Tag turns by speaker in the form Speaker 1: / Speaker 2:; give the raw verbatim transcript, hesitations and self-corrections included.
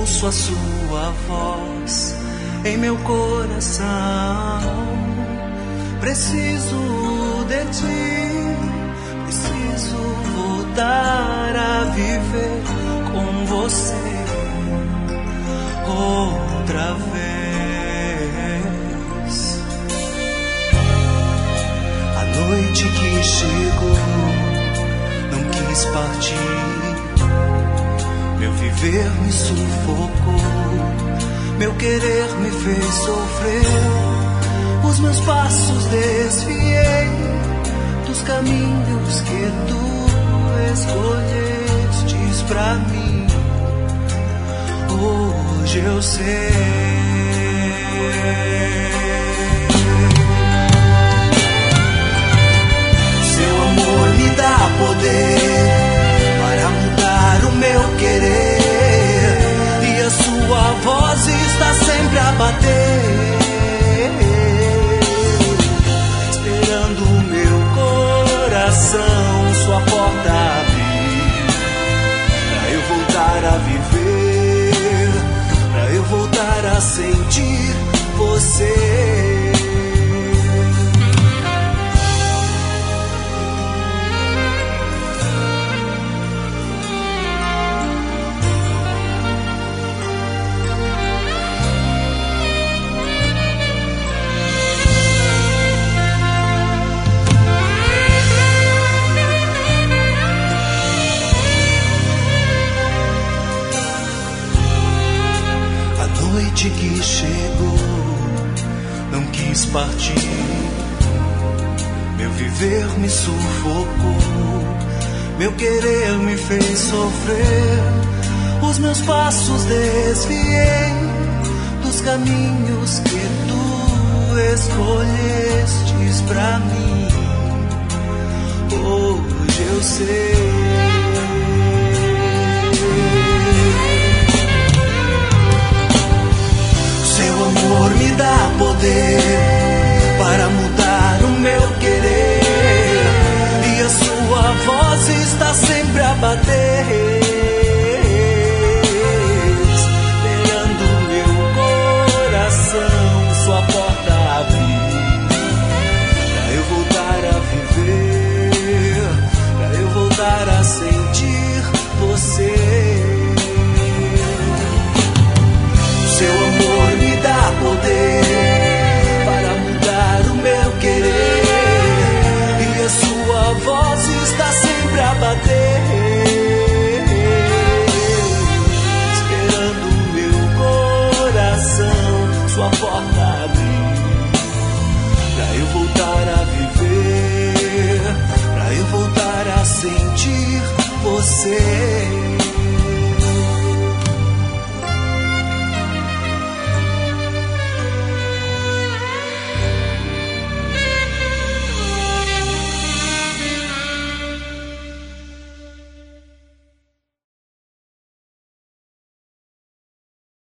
Speaker 1: ouço a sua voz em meu coração. Preciso de ti, preciso voltar a viver com você outra vez. A noite que chegou não quis partir, meu viver me sufocou, meu querer me fez sofrer. Os meus passos desviei dos caminhos que tu escolhestes pra mim. Hoje eu sei. Seu amor me dá poder para mudar o meu querer, e a sua voz está sempre a bater, esperando o meu coração sua porta abrir, pra eu voltar a viver, pra eu voltar a sentir você. Que chegou, não quis partir, meu viver me sufocou, meu querer me fez sofrer. Os meus passos desviei dos caminhos que tu escolhestes pra mim. Hoje eu sei. Seu amor me dá poder para mudar o meu querer, e a sua voz está sempre a bater, esperando o meu coração sua porta abrir, pra eu voltar a viver, pra eu voltar a sentir você. Seu amor me dá poder para mudar o meu querer, e a sua voz está sempre a bater, esperando o meu coração sua porta abrir, pra eu voltar a viver, pra eu voltar a sentir você.